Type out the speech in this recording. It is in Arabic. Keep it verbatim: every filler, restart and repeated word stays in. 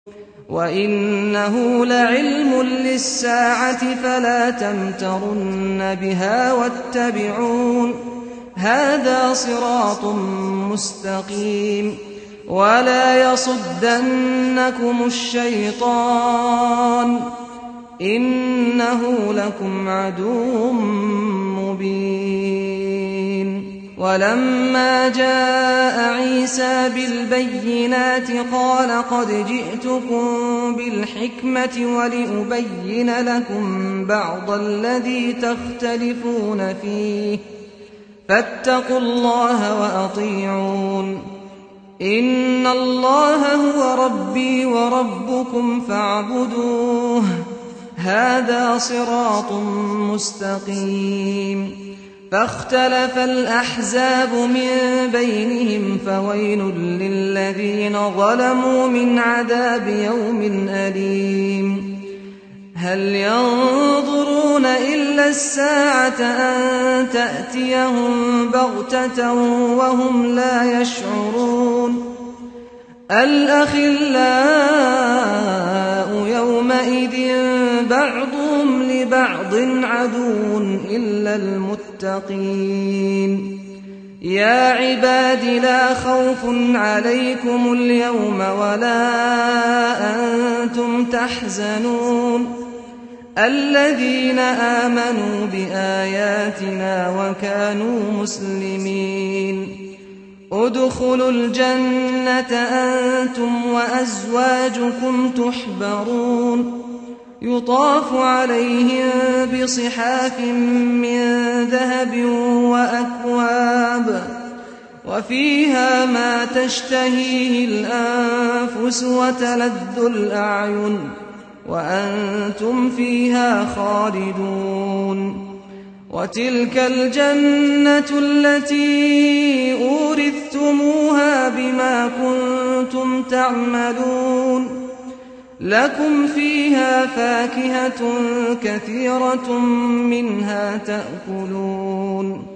وَإِنَّهُ لَعِلْمٌ لِّلسَّاعَةِ فَلَا تَمْتَرُنَّ بِهَا وَاتَّبِعُونِ هَٰذَا صِرَاطٌ مُّسْتَقِيمٌ وَلَا يَصُدَّنَّكُمُ الشَّيْطَانُ إِنَّهُ لَكُمْ عَدُوٌّ مُّبِينٌ. وَلَمَّا جَاءَ عِيسَىٰ بِالْبَيِّنَاتِ قَالَ قَدْ جِئْتُكُم بِالْحِكْمَةِ وَلِأُبَيِّنَ لَكُم بَعْضَ الَّذِي تَخْتَلِفُونَ فِيهِ فَاتَّقُوا اللَّهَ وَأَطِيعُونِ إِنَّ اللَّهَ هُوَ رَبِّي وَرَبُّكُمْ فَاعْبُدُوهُ هَٰذَا صِرَاطٌ مُّسْتَقِيمٌ. فاختلف الأحزاب من بينهم فويل للذين ظلموا من عذاب يوم أليم. هل ينظرون إلا الساعة أن تأتيهم بغتة وهم لا يشعرون الأخلاء يومئذ بعضهم لبعض عدو إلا المتقين. يا عباد لا خوف عليكم اليوم ولا أنتم تحزنون الذين آمنوا بآياتنا وكانوا مسلمين ادخلوا الجنة أنتم وأزواجكم تحبرون يطاف عليهم بصحاف من ذهب وأكواب وفيها ما تشتهيه الأنفس وتلذ الأعين وأنتم فيها خالدون. وتلك الجنة التي أورثتموها بما كنتم تعملون لكم فيها فاكهة كثيرة منها تأكلون